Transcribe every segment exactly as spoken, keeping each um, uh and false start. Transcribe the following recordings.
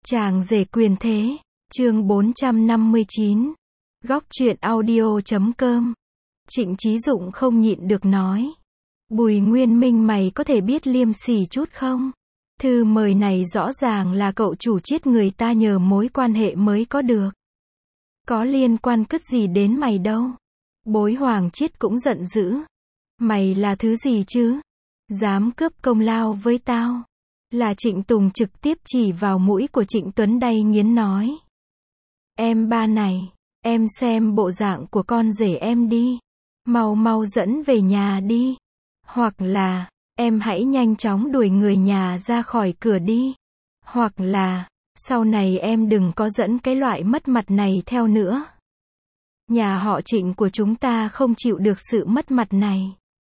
Chàng rể quyền thế, chương bốn trăm năm mươi chín. Góc truyện audio chấm com. Trịnh Chí Dụng không nhịn được nói. Bùi Nguyên Minh, mày có thể biết liêm sỉ chút không? Thư mời này rõ ràng là cậu chủ chiết người ta nhờ mối quan hệ mới có được. Có liên quan cứt gì đến mày đâu. Bối Hoàng Chiết cũng giận dữ. Mày là thứ gì chứ? Dám cướp công lao với tao? Là Trịnh Tùng trực tiếp chỉ vào mũi của Trịnh Tuấn đay nghiến nói. Em ba này, em xem bộ dạng của con rể em đi. Mau mau dẫn về nhà đi. Hoặc là, em hãy nhanh chóng đuổi người nhà ra khỏi cửa đi. Hoặc là, sau này em đừng có dẫn cái loại mất mặt này theo nữa. Nhà họ Trịnh của chúng ta không chịu được sự mất mặt này.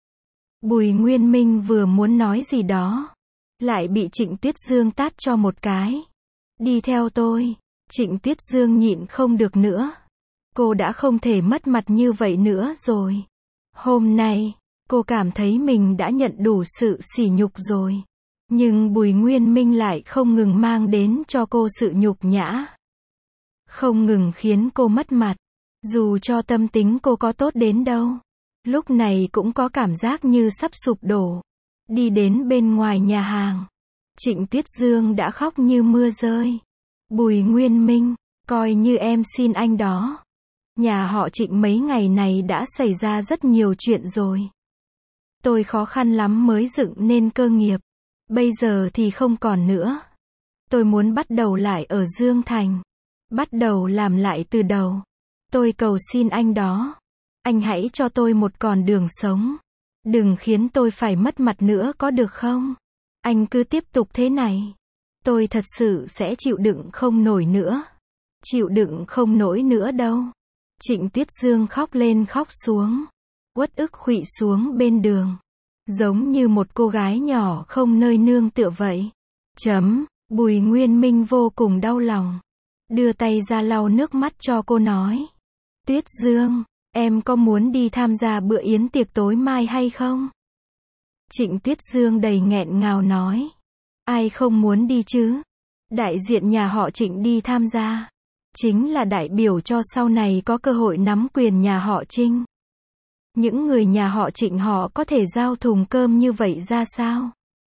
Bùi Nguyên Minh vừa muốn nói gì đó, lại bị Trịnh Tuyết Dương tát cho một cái. Đi theo tôi. Trịnh Tuyết Dương nhịn không được nữa. Cô đã không thể mất mặt như vậy nữa rồi. Hôm nay, cô cảm thấy mình đã nhận đủ sự sỉ nhục rồi. Nhưng Bùi Nguyên Minh lại không ngừng mang đến cho cô sự nhục nhã. Không ngừng khiến cô mất mặt. Dù cho tâm tính cô có tốt đến đâu, lúc này cũng có cảm giác như sắp sụp đổ. Đi đến bên ngoài nhà hàng, Trịnh Tuyết Dương đã khóc như mưa rơi. Bùi Nguyên Minh, coi như em xin anh đó. Nhà họ Trịnh mấy ngày này đã xảy ra rất nhiều chuyện rồi. Tôi khó khăn lắm mới dựng nên cơ nghiệp. Bây giờ thì không còn nữa. Tôi muốn bắt đầu lại ở Dương Thành. Bắt đầu làm lại từ đầu. Tôi cầu xin anh đó. Anh hãy cho tôi một con đường sống. Đừng khiến tôi phải mất mặt nữa có được không? Anh cứ tiếp tục thế này, tôi thật sự sẽ chịu đựng không nổi nữa. Chịu đựng không nổi nữa đâu. Trịnh Tuyết Dương khóc lên khóc xuống. Uất ức khuỵu xuống bên đường. Giống như một cô gái nhỏ không nơi nương tựa vậy. Chấm. Bùi Nguyên Minh vô cùng đau lòng. Đưa tay ra lau nước mắt cho cô nói. Tuyết Dương, em có muốn đi tham gia bữa yến tiệc tối mai hay không? Trịnh Tuyết Dương đầy nghẹn ngào nói. Ai không muốn đi chứ? Đại diện nhà họ Trịnh đi tham gia. Chính là đại biểu cho sau này có cơ hội nắm quyền nhà họ Trinh. Những người nhà họ Trịnh họ có thể giao thùng cơm như vậy ra sao?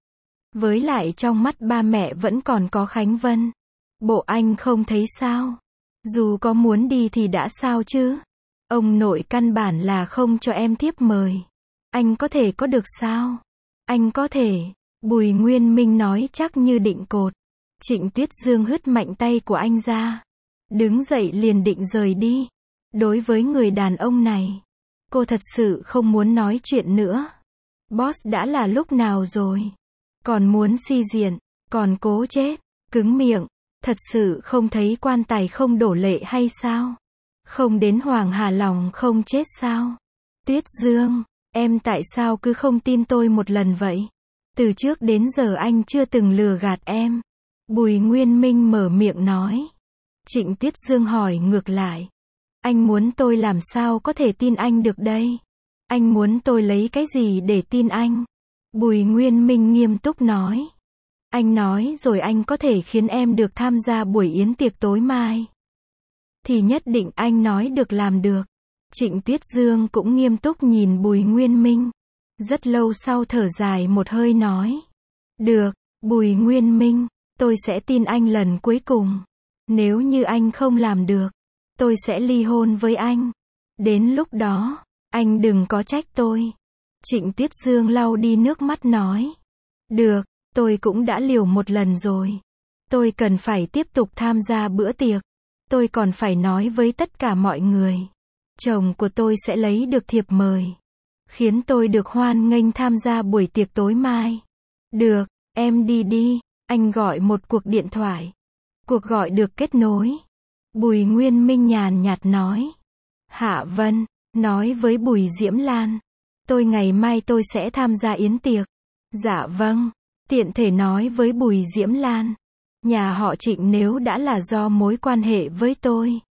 Với lại trong mắt ba mẹ vẫn còn có Khánh Vân. Bộ anh không thấy sao? Dù có muốn đi thì đã sao chứ? Ông nội căn bản là không cho em thiếp mời. Anh có thể có được sao? Anh có thể. Bùi Nguyên Minh nói chắc như định cột. Trịnh Tuyết Dương hất mạnh tay của anh ra. Đứng dậy liền định rời đi. Đối với người đàn ông này, cô thật sự không muốn nói chuyện nữa. Boss đã là lúc nào rồi? Còn muốn si diện, còn cố chết, cứng miệng. Thật sự không thấy quan tài không đổ lệ hay sao? Không đến Hoàng Hà lòng không chết sao? Tuyết Dương, em tại sao cứ không tin tôi một lần vậy? Từ trước đến giờ anh chưa từng lừa gạt em. Bùi Nguyên Minh mở miệng nói. Trịnh Tuyết Dương hỏi ngược lại. Anh muốn tôi làm sao có thể tin anh được đây? Anh muốn tôi lấy cái gì để tin anh? Bùi Nguyên Minh nghiêm túc nói. Anh nói rồi anh có thể khiến em được tham gia buổi yến tiệc tối mai. Thì nhất định anh nói được làm được. Trịnh Tuyết Dương cũng nghiêm túc nhìn Bùi Nguyên Minh. Rất lâu sau thở dài một hơi nói. Được, Bùi Nguyên Minh, tôi sẽ tin anh lần cuối cùng. Nếu như anh không làm được, tôi sẽ ly hôn với anh. Đến lúc đó, anh đừng có trách tôi. Trịnh Tuyết Dương lau đi nước mắt nói. Được, tôi cũng đã liều một lần rồi. Tôi cần phải tiếp tục tham gia bữa tiệc. Tôi còn phải nói với tất cả mọi người. Chồng của tôi sẽ lấy được thiệp mời. Khiến tôi được hoan nghênh tham gia buổi tiệc tối mai. Được, em đi đi. Anh gọi một cuộc điện thoại. Cuộc gọi được kết nối. Bùi Nguyên Minh nhàn nhạt nói. Hạ Vân, nói với Bùi Diễm Lan. Tôi ngày mai tôi sẽ tham gia yến tiệc. Dạ vâng. Tiện thể nói với Bùi Diễm Lan. Nhà họ Trịnh nếu đã là do mối quan hệ với tôi.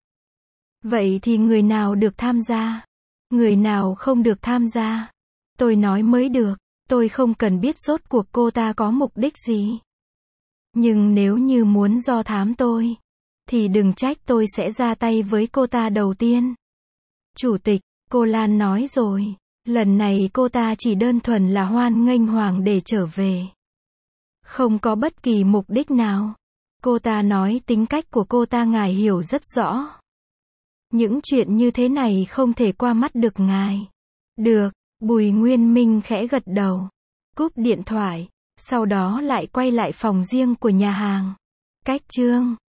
Vậy thì người nào được tham gia? Người nào không được tham gia? Tôi nói mới được. Tôi không cần biết rốt cuộc cô ta có mục đích gì. Nhưng nếu như muốn do thám tôi, thì đừng trách tôi sẽ ra tay với cô ta đầu tiên. Chủ tịch, cô Lan nói rồi, lần này cô ta chỉ đơn thuần là hoan nghênh Hoàng để trở về. Không có bất kỳ mục đích nào. Cô ta nói tính cách của cô ta ngài hiểu rất rõ. Những chuyện như thế này không thể qua mắt được ngài. Được, Bùi Nguyên Minh khẽ gật đầu. Cúp điện thoại, sau đó lại quay lại phòng riêng của nhà hàng. Cách chương